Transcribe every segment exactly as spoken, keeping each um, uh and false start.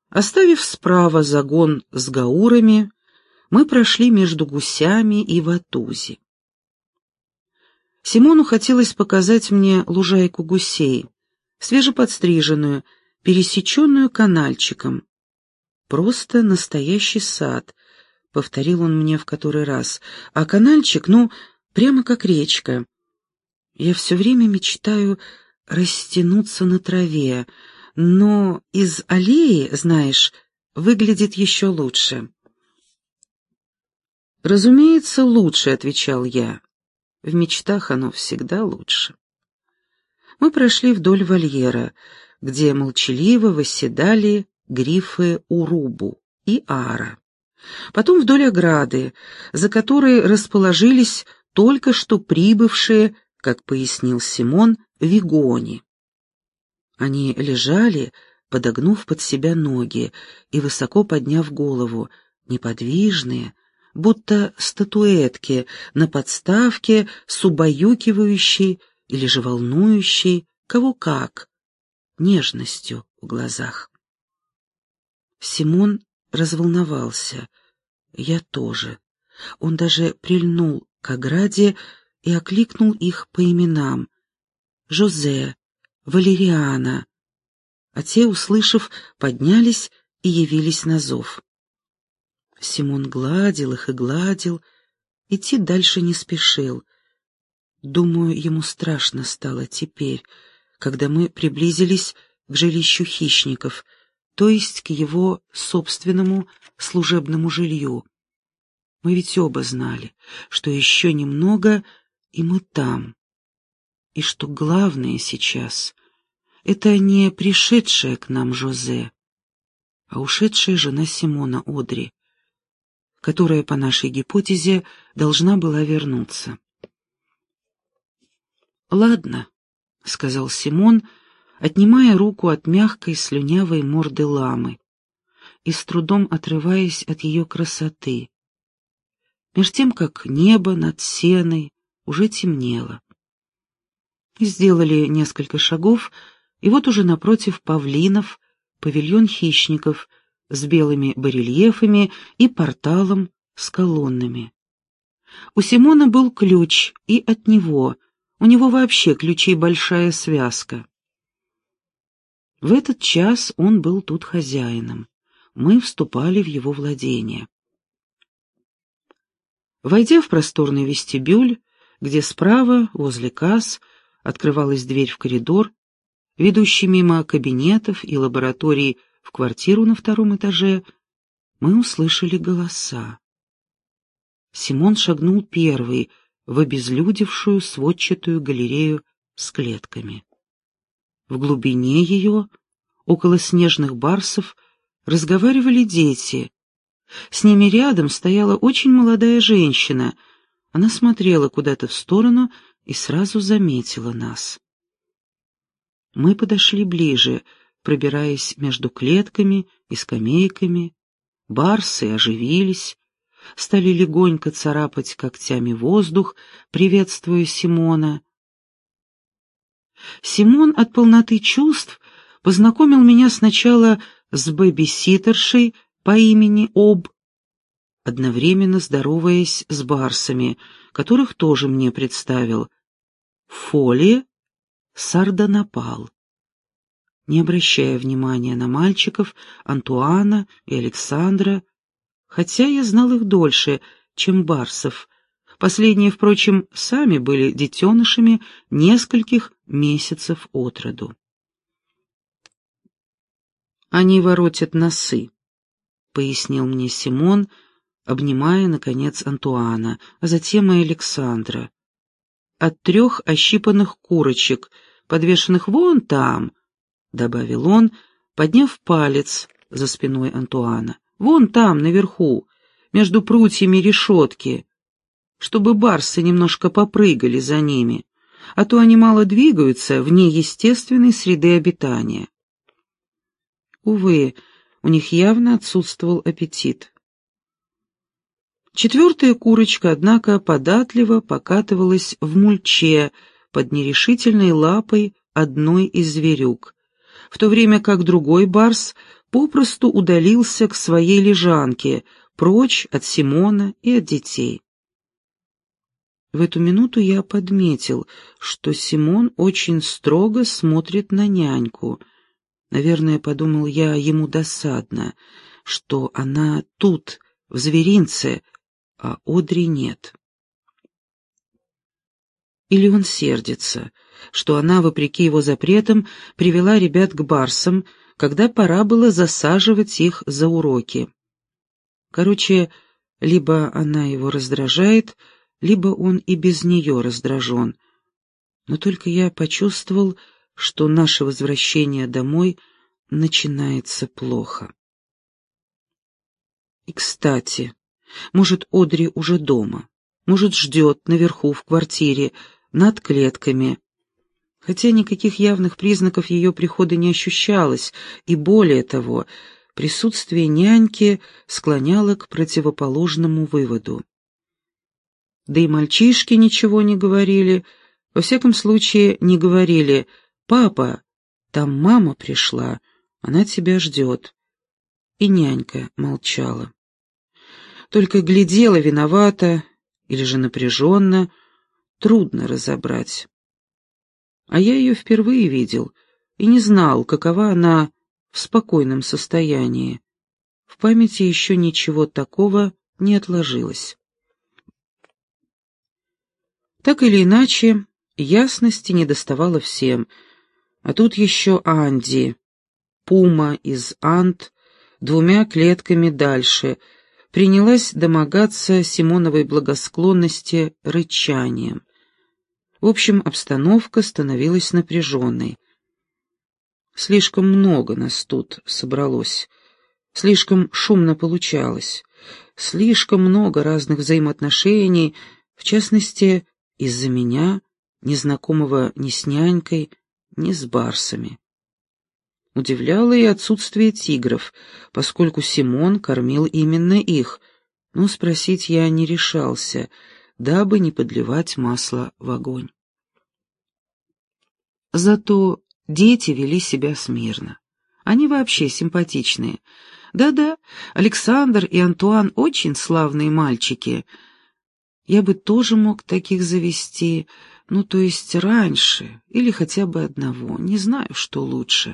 Оставив справа загон с гаурами, мы прошли между гусями и ватузи. Симону хотелось показать мне лужайку гусей, свежеподстриженную, пересеченную канальчиком. «Просто настоящий сад», — повторил он мне в который раз, «а канальчик, ну, прямо как речка. Я все время мечтаю растянуться на траве, но из аллеи, знаешь, выглядит еще лучше». «Разумеется, лучше», — отвечал я. В мечтах оно всегда лучше. Мы прошли вдоль вольера, где молчаливо восседали грифы Урубу и Ара. Потом вдоль ограды, за которой расположились только что прибывшие, как пояснил Симон, вигони. Они лежали, подогнув под себя ноги и высоко подняв голову, неподвижные, будто статуэтки на подставке с убаюкивающей или же волнующей, кого как, нежностью в глазах. Симон разволновался, я тоже. Он даже прильнул к ограде и окликнул их по именам: Жозе, Валериана. А те, услышав, поднялись и явились на зов. Симон гладил их и гладил, идти дальше не спешил. Думаю, ему страшно стало теперь, когда мы приблизились к жилищу хищников, то есть к его собственному служебному жилью. Мы ведь оба знали, что еще немного, и мы там. И что главное сейчас — это не пришедшая к нам Жозе, а ушедшая жена Симона Одри, которая, по нашей гипотезе, должна была вернуться. «Ладно», — сказал Симон, отнимая руку от мягкой слюнявой морды ламы и с трудом отрываясь от ее красоты, меж тем, как небо над сеной уже темнело. Сделали несколько шагов, и вот уже напротив павлинов павильон хищников с белыми барельефами и порталом с колоннами. У Симона был ключ, и от него, у него вообще ключей большая связка. В этот час он был тут хозяином, мы вступали в его владение. Войдя в просторный вестибюль, где справа, возле касс, открывалась дверь в коридор, ведущий мимо кабинетов и лабораторий в квартиру на втором этаже, мы услышали голоса. Симон шагнул первый в обезлюдевшую сводчатую галерею с клетками. В глубине ее, около снежных барсов, разговаривали дети. С ними рядом стояла очень молодая женщина. Она смотрела куда-то в сторону и сразу заметила нас. Мы подошли ближе, пробираясь между клетками и скамейками. Барсы оживились, стали легонько царапать когтями воздух, приветствуя Симона. Симон от полноты чувств познакомил меня сначала с бэбиситершей по имени Об, одновременно здороваясь с барсами, которых тоже мне представил. Фоли, Сардонапал. Не обращая внимания на мальчиков Антуана и Александра, хотя я знал их дольше, чем барсов. Последние, впрочем, сами были детенышами нескольких месяцев от роду. «Они воротят носы», — пояснил мне Симон, обнимая, наконец, Антуана, а затем и Александра. «От трех ощипанных курочек, подвешенных вон там», — добавил он, подняв палец за спиной Антуана, «вон там, наверху, между прутьями решетки, чтобы барсы немножко попрыгали за ними, а то они мало двигаются вне естественной среды обитания». Увы, у них явно отсутствовал аппетит. Четвертая курочка, однако, податливо покатывалась в мульче под нерешительной лапой одной из зверюк, в то время как другой барс попросту удалился к своей лежанке, прочь от Симона и от детей. В эту минуту я подметил, что Симон очень строго смотрит на няньку. Наверное, подумал я, ему досадно, что она тут, в зверинце, а Одри нет. Или он сердится, что она, вопреки его запретам, привела ребят к барсам, когда пора было засаживать их за уроки. Короче, либо она его раздражает, либо он и без нее раздражен. Но только я почувствовал, что наше возвращение домой начинается плохо. И, кстати, может, Одри уже дома, может, ждет наверху в квартире, над клетками. Хотя никаких явных признаков ее прихода не ощущалось, и более того, присутствие няньки склоняло к противоположному выводу. Да и мальчишки ничего не говорили, во всяком случае не говорили: «Папа, там мама пришла, она тебя ждет». И нянька молчала. Только глядела виновато или же напряженно, трудно разобрать. А я ее впервые видел и не знал, какова она в спокойном состоянии. В памяти еще ничего такого не отложилось. Так или иначе, ясности недоставало всем, а тут еще Анди, пума из Ант, двумя клетками дальше, принялась домогаться Симоновой благосклонности рычанием. В общем, обстановка становилась напряженной. Слишком много нас тут собралось, слишком шумно получалось, слишком много разных взаимоотношений, в частности, из-за меня, незнакомого ни с нянькой, ни с барсами. Удивляло и отсутствие тигров, поскольку Симон кормил именно их, но спросить я не решался, дабы не подливать масло в огонь. Зато дети вели себя смирно. Они вообще симпатичные. Да-да, Александр и Антуан очень славные мальчики. Я бы тоже мог таких завести, ну, то есть раньше, или хотя бы одного, не знаю, что лучше.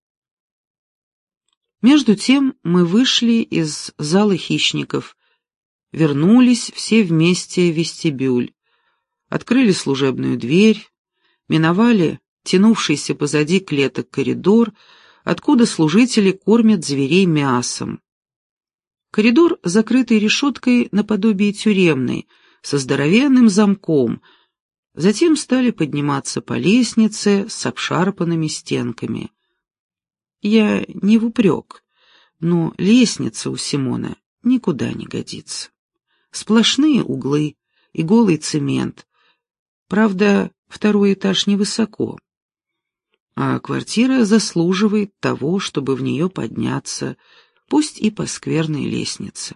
Между тем мы вышли из зала хищников, вернулись все вместе в вестибюль, открыли служебную дверь, миновали тянувшийся позади клеток коридор, откуда служители кормят зверей мясом. Коридор, закрытый решеткой наподобие тюремной, со здоровенным замком. Затем стали подниматься по лестнице с обшарпанными стенками. Я не в упрек, но лестница у Симона никуда не годится. Сплошные углы и голый цемент. Правда, второй этаж невысоко. А квартира заслуживает того, чтобы в нее подняться, пусть и по скверной лестнице.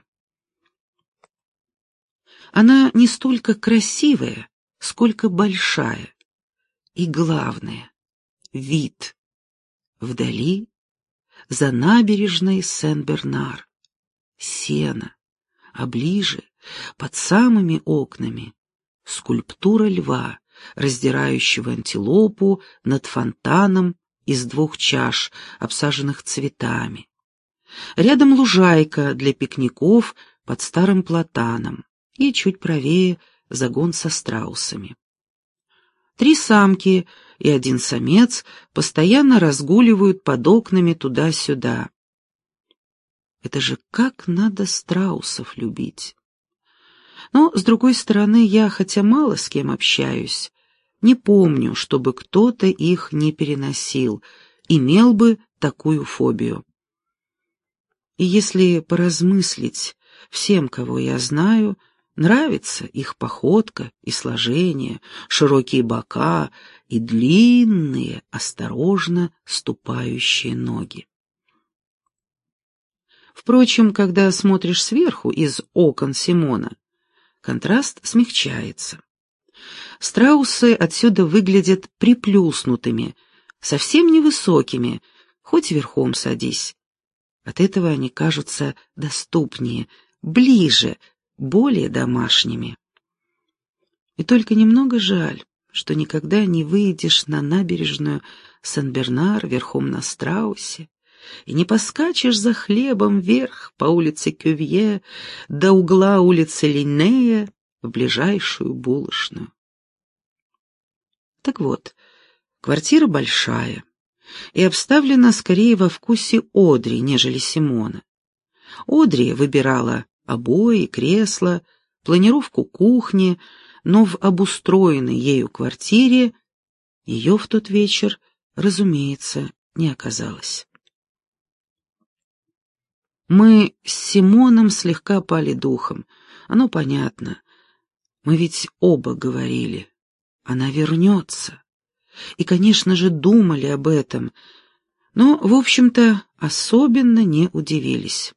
Она не столько красивая, сколько большая. И главное — вид. Вдали, за набережной Сен-Бернар, сено, а ближе, под самыми окнами, скульптура льва, раздирающего антилопу над фонтаном из двух чаш, обсаженных цветами. Рядом лужайка для пикников под старым платаном и чуть правее загон со страусами. Три самки и один самец постоянно разгуливают под окнами туда-сюда. Это же как надо страусов любить. Но, с другой стороны, я, хотя мало с кем общаюсь, не помню, чтобы кто-то их не переносил, имел бы такую фобию. И если поразмыслить, всем, кого я знаю, нравится их походка и сложение, широкие бока и длинные, осторожно ступающие ноги. Впрочем, когда смотришь сверху из окон Симона, контраст смягчается. Страусы отсюда выглядят приплюснутыми, совсем невысокими, Хоть верхом садись. От этого они кажутся доступнее, ближе, более домашними. И только немного жаль, что никогда не выйдешь на набережную Сен-Бернар верхом на страусе и не поскачешь за хлебом вверх по улице Кювье до угла улицы Линнея в ближайшую булочную. Так вот, квартира большая и обставлена скорее во вкусе Одри, нежели Симона. Одри выбирала обои, кресла, планировку кухни, но в обустроенной ею квартире ее в тот вечер, разумеется, не оказалось. Мы с Симоном слегка пали духом. Оно понятно. Мы ведь оба говорили. Она вернется. И, конечно же, думали об этом, но, в общем-то, особенно не удивились.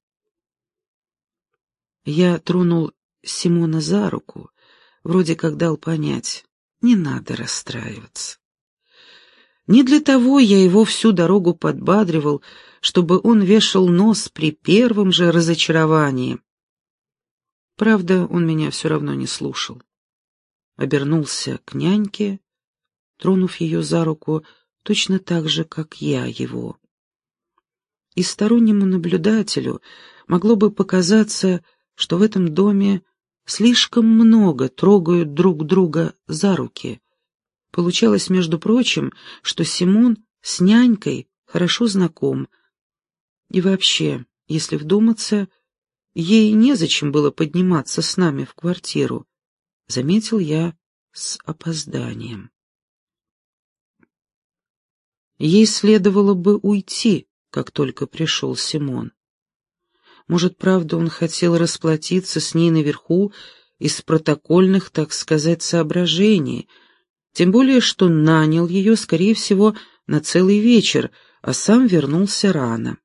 Я тронул Симона за руку, вроде как дал понять, не надо расстраиваться. Не для того я его всю дорогу подбадривал, чтобы он вешал нос при первом же разочаровании. Правда, он меня все равно не слушал. Обернулся к няньке, тронув ее за руку точно так же, как я его. И стороннему наблюдателю могло бы показаться, что в этом доме слишком много трогают друг друга за руки. Получалось, между прочим, что Симон с нянькой хорошо знаком. И вообще, если вдуматься, ей незачем было подниматься с нами в квартиру, заметил я с опозданием. Ей следовало бы уйти, как только пришел Симон. Может, правда, он хотел расплатиться с ней наверху из протокольных, так сказать, соображений, тем более, что нанял ее, скорее всего, на целый вечер, а сам вернулся рано.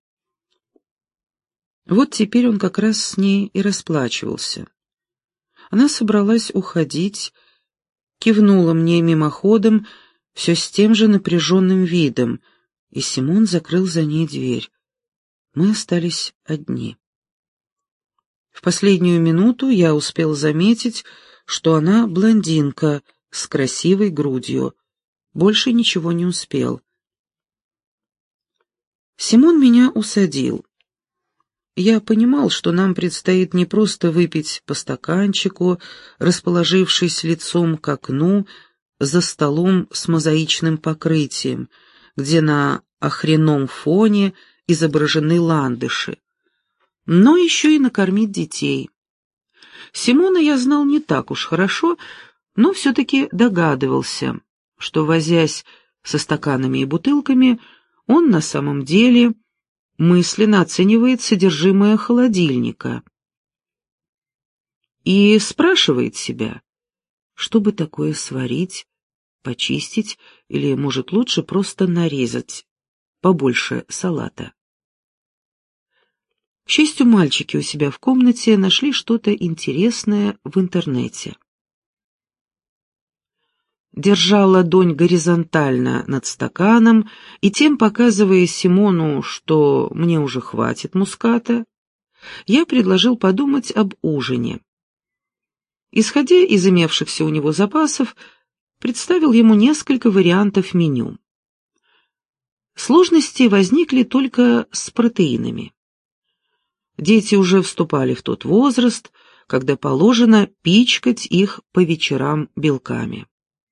Вот теперь он как раз с ней и расплачивался. Она собралась уходить, кивнула мне мимоходом, все с тем же напряженным видом, и Симон закрыл за ней дверь. Мы остались одни. В последнюю минуту я успел заметить, что она блондинка с красивой грудью. Больше ничего не успел. Симон меня усадил. Я понимал, что нам предстоит не просто выпить по стаканчику, расположившись лицом к окну, за столом с мозаичным покрытием, где на охренном фоне изображены ландыши, но еще и накормить детей. Симона я знал не так уж хорошо, но все-таки догадывался, что, возясь со стаканами и бутылками, он на самом деле мысленно оценивает содержимое холодильника и спрашивает себя, что бы такое сварить, почистить или, может, лучше просто нарезать побольше салата. К счастью, мальчики у себя в комнате нашли что-то интересное в интернете. Держа ладонь горизонтально над стаканом и тем показывая Симону, что мне уже хватит муската, я предложил подумать об ужине. Исходя из имевшихся у него запасов, представил ему несколько вариантов меню. Сложности возникли только с протеинами. Дети уже вступали в тот возраст, когда положено пичкать их по вечерам белками.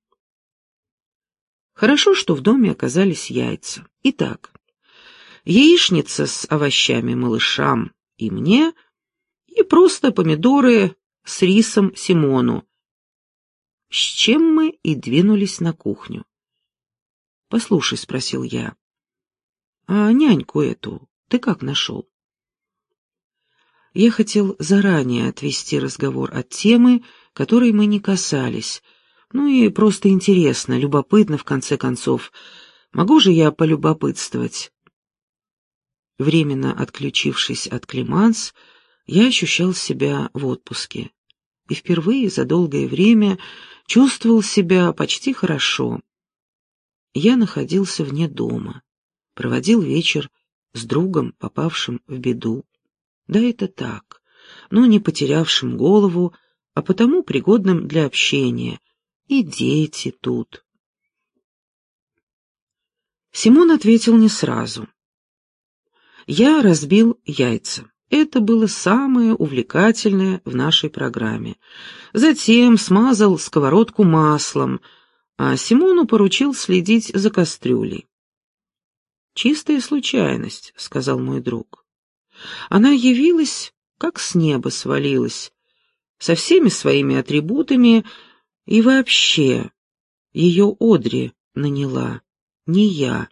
Хорошо, что в доме оказались яйца. Итак, яичница с овощами малышам и мне, и просто помидоры с рисом Симону, с чем мы и двинулись на кухню. «Послушай», — спросил я, — «а няньку эту ты как нашел?» Я хотел заранее отвести разговор от темы, которой мы не касались. Ну и просто интересно, любопытно, в конце концов. Могу же я полюбопытствовать? Временно отключившись от Клеманс, я ощущал себя в отпуске. И впервые за долгое время чувствовал себя почти хорошо. Я находился вне дома, проводил вечер с другом, попавшим в беду. Да, это так, но не потерявшим голову, а потому пригодным для общения. И дети тут. Симон ответил не сразу. Я разбил яйца. Это было самое увлекательное в нашей программе. Затем смазал сковородку маслом, а Симону поручил следить за кастрюлей. «Чистая случайность», — сказал мой друг. Она явилась, как с неба свалилась, со всеми своими атрибутами, и вообще ее Одри наняла, не я.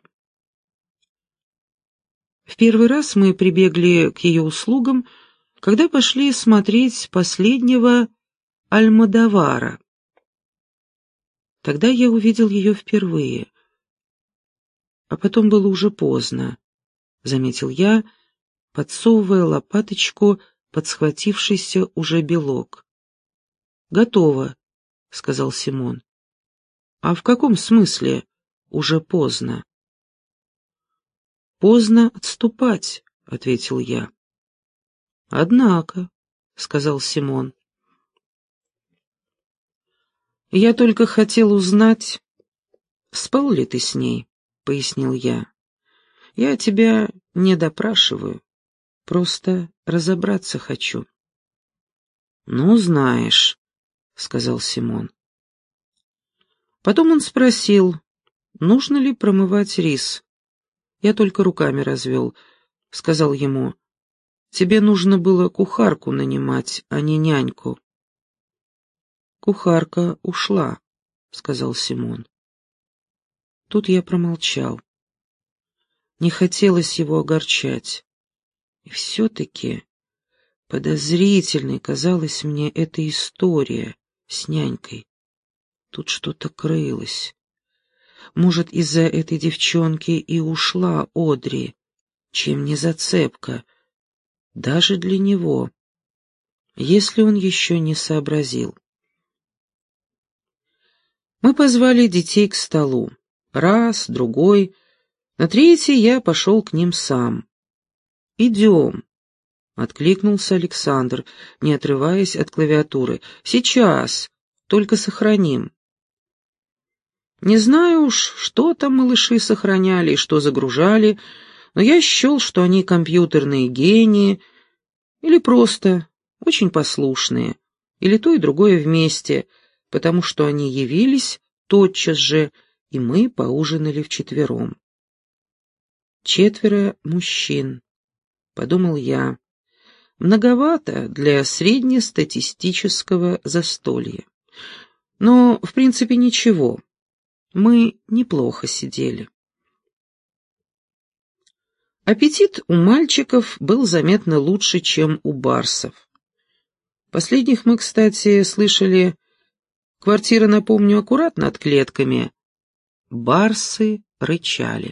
В первый раз мы прибегли к ее услугам, когда пошли смотреть последнего Альмодовара. Тогда я увидел ее впервые. А потом было уже поздно, — заметил я, подсовывая лопаточку под схватившийся уже белок. «Готово», — сказал Симон. «А в каком смысле уже поздно?» «Поздно отступать», — ответил я. «Однако», — сказал Симон. «Я только хотел узнать, спал ли ты с ней», — пояснил я. «Я тебя не допрашиваю, просто разобраться хочу». «Ну, знаешь», — сказал Симон. Потом он спросил, нужно ли промывать рис. Я только руками развел, сказал ему, тебе нужно было кухарку нанимать, а не няньку. Кухарка ушла, сказал Симон. Тут я промолчал. Не хотелось его огорчать. И все-таки подозрительной казалась мне эта история с нянькой. Тут что-то крылось. Может, из-за этой девчонки и ушла Одри, чем не зацепка, даже для него, если он еще не сообразил. Мы позвали детей к столу. Раз, другой. На третий я пошел к ним сам. «Идем», — откликнулся Александр, не отрываясь от клавиатуры. «Сейчас, только сохраним». Не знаю уж, что там малыши сохраняли и что загружали, но я счел, что они компьютерные гении или просто очень послушные, или то и другое вместе, потому что они явились тотчас же, и мы поужинали вчетвером. Четверо мужчин, подумал я, многовато для среднестатистического застолья. Но, в принципе, ничего. Мы неплохо сидели. Аппетит у мальчиков был заметно лучше, чем у барсов. Последних мы, кстати, слышали, квартира, напомню, аккуратно над клетками. Барсы рычали.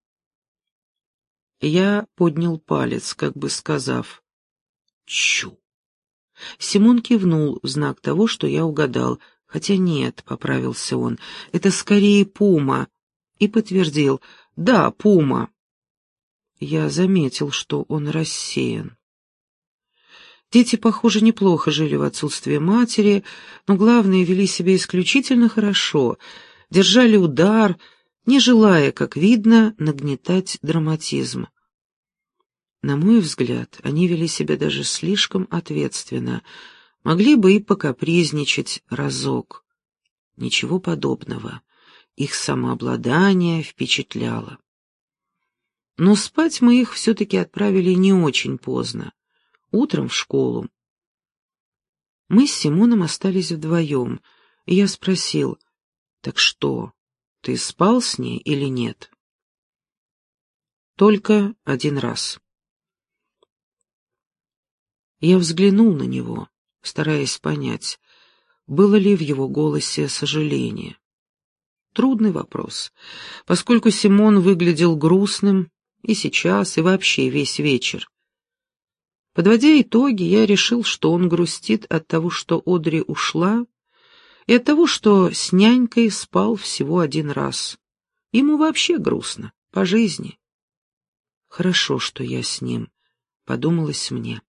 Я поднял палец, как бы сказав «Чу». Симон кивнул в знак того, что я угадал. Хотя нет, поправился он, это скорее пума, и подтвердил, да, пума. Я заметил, что он рассеян. Дети, похоже, неплохо жили в отсутствие матери, но главное, вели себя исключительно хорошо, держали удар, не желая, как видно, нагнетать драматизм. На мой взгляд, они вели себя даже слишком ответственно, могли бы и покапризничать разок. Ничего подобного. Их самообладание впечатляло. Но спать мы их все-таки отправили не очень поздно. Утром в школу. Мы с Симоном остались вдвоем, и я спросил, «Так что, ты спал с ней или нет?» «Только один раз». Я взглянул на него, стараясь понять, было ли в его голосе сожаление. Трудный вопрос, поскольку Симон выглядел грустным и сейчас, и вообще весь вечер. Подводя итоги, я решил, что он грустит от того, что Одри ушла, и от того, что с нянькой спал всего один раз. Ему вообще грустно, по жизни. Хорошо, что я с ним, подумалось мне.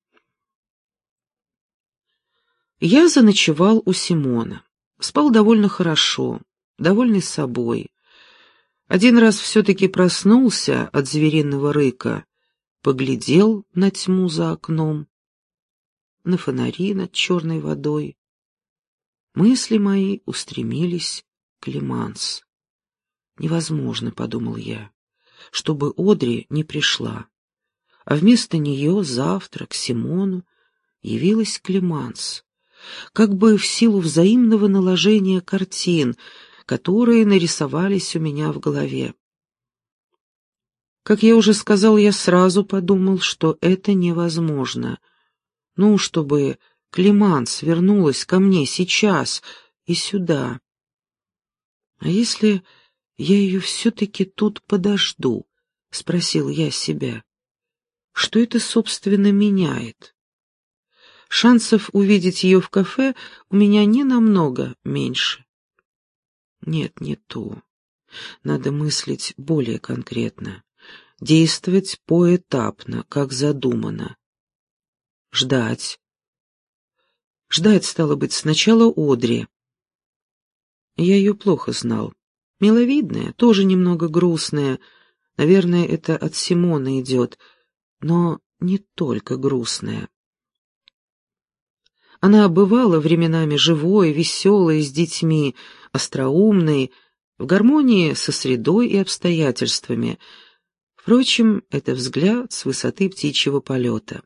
Я заночевал у Симона. Спал довольно хорошо, довольный собой. Один раз все-таки проснулся от звериного рыка, поглядел на тьму за окном, на фонари над черной водой. Мысли мои устремились к Ле-Манс. «Невозможно», — подумал я, — «чтобы Одри не пришла, а вместо нее завтра к Симону явилась Клеманс, как бы в силу взаимного наложения картин, которые нарисовались у меня в голове. Как я уже сказал, я сразу подумал, что это невозможно. Ну, чтобы Клеманс вернулась ко мне сейчас и сюда. А если я ее все-таки тут подожду? — спросил я себя. Что это, собственно, меняет? Шансов увидеть ее в кафе у меня не намного меньше. Нет, не то. Надо мыслить более конкретно, действовать поэтапно, как задумано. Ждать. Ждать, стало быть, сначала Одри. Я ее плохо знал. Миловидная, тоже немного грустная. Наверное, это от Симона идет, но не только грустная. Она бывала временами живой, веселой, с детьми, остроумной, в гармонии со средой и обстоятельствами. Впрочем, это взгляд с высоты птичьего полета.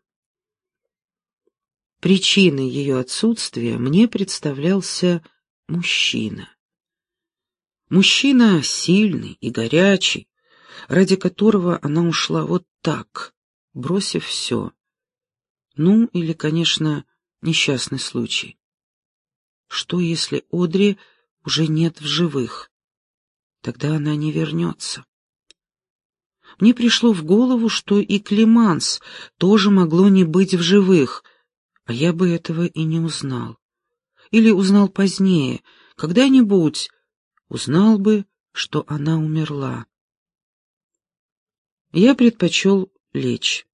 Причиной ее отсутствия мне представлялся мужчина. Мужчина сильный и горячий, ради которого она ушла вот так, бросив все. Ну, или, конечно, несчастный случай. Что, если Одри уже нет в живых? Тогда она не вернется. Мне пришло в голову, что и Клеманс тоже могло не быть в живых, а я бы этого и не узнал. Или узнал позднее, когда-нибудь узнал бы, что она умерла. Я предпочел лечь.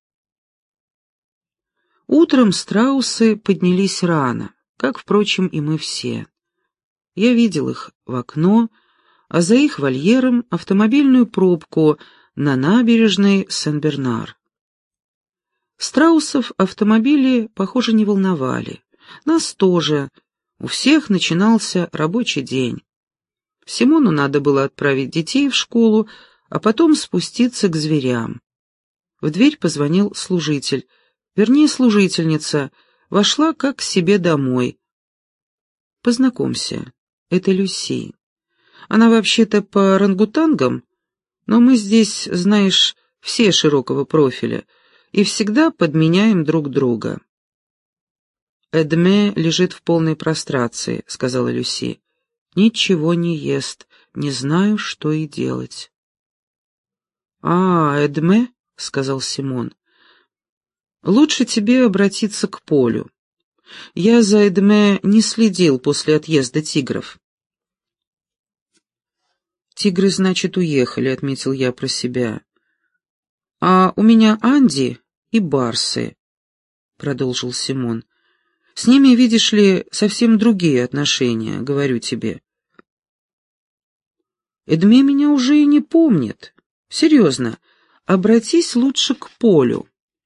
Утром страусы поднялись рано, как, впрочем, и мы все. Я видел их в окно, а за их вольером автомобильную пробку на набережной Сен-Бернар. Страусов автомобили, похоже, не волновали. Нас тоже. У всех начинался рабочий день. Симону надо было отправить детей в школу, а потом спуститься к зверям. В дверь позвонил служитель, вернее, служительница, вошла как к себе домой. «Познакомься, это Люси. Она вообще-то по орангутангам, но мы здесь, знаешь, все широкого профиля и всегда подменяем друг друга». «Эдме лежит в полной прострации», — сказала Люси. «Ничего не ест, не знаю, что и делать». «А, Эдме», — сказал Симон, — «лучше тебе обратиться к Полю. Я за Эдме не следил после отъезда тигров». «Тигры, значит, уехали», — отметил я про себя. «А у меня Анди и барсы», — продолжил Симон. «С ними, видишь ли, совсем другие отношения, говорю тебе». «Эдме меня уже и не помнит. Серьезно, обратись лучше к Полю».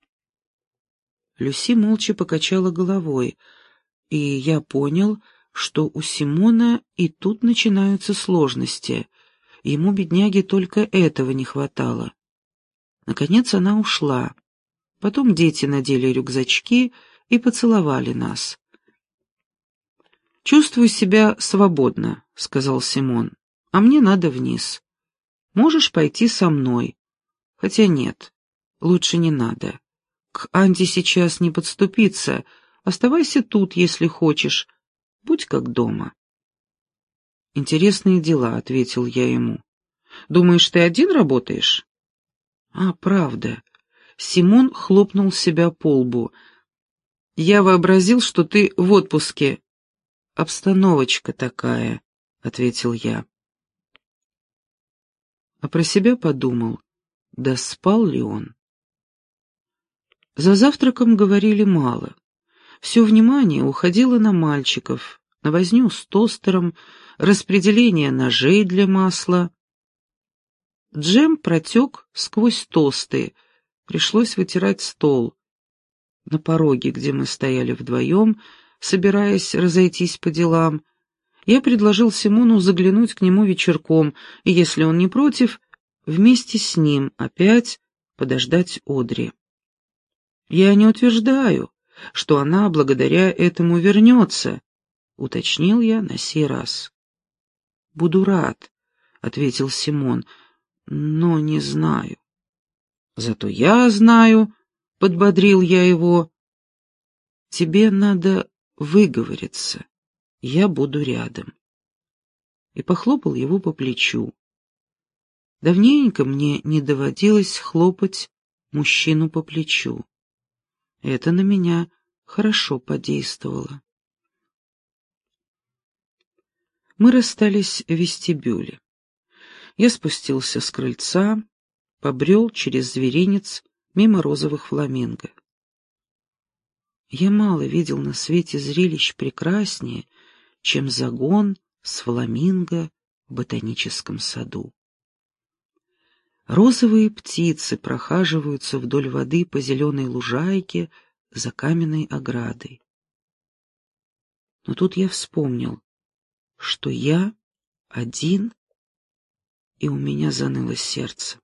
Люси молча покачала головой, и я понял, что у Симона и тут начинаются сложности. Ему, бедняге, только этого не хватало. Наконец она ушла. Потом дети надели рюкзачки и поцеловали нас. «Чувствую себя свободно», — сказал Симон, — «а мне надо вниз. Можешь пойти со мной. Хотя нет, лучше не надо. К Анде сейчас не подступиться. Оставайся тут, если хочешь. Будь как дома». «Интересные дела», — ответил я ему. «Думаешь, ты один работаешь?» «А, правда». Симон хлопнул себя по лбу. «Я вообразил, что ты в отпуске». «Обстановочка такая», — ответил я. А про себя подумал. да спал ли он. За завтраком говорили мало. Все внимание уходило на мальчиков, на возню с тостером, распределение ножей для масла. Джем протек сквозь тосты, пришлось вытирать стол. На пороге, где мы стояли вдвоем, собираясь разойтись по делам, я предложил Симону заглянуть к нему вечерком, и, если он не против, вместе с ним опять подождать Одри. «Я не утверждаю, что она благодаря этому вернется», — уточнил я на сей раз. «Буду рад», — ответил Симон, — «но не знаю». «Зато я знаю», — подбодрил я его. «Тебе надо выговориться, я буду рядом». И похлопал его по плечу. Давненько мне не доводилось хлопать мужчину по плечу. Это на меня хорошо подействовало. Мы расстались в вестибюле. Я спустился с крыльца, побрел через зверинец мимо розовых фламинго. Я мало видел на свете зрелищ прекраснее, чем загон с фламинго в ботаническом саду. Розовые птицы прохаживаются вдоль воды по зеленой лужайке за каменной оградой. Но тут я вспомнил, что я один, и у меня заныло сердце.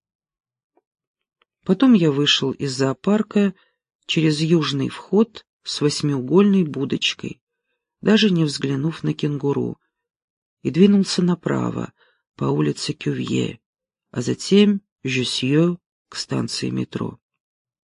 Потом я вышел из зоопарка через южный вход с восьмиугольной будочкой, даже не взглянув на кенгуру, и двинулся направо по улице Кювье, а затем Жюсье к станции метро.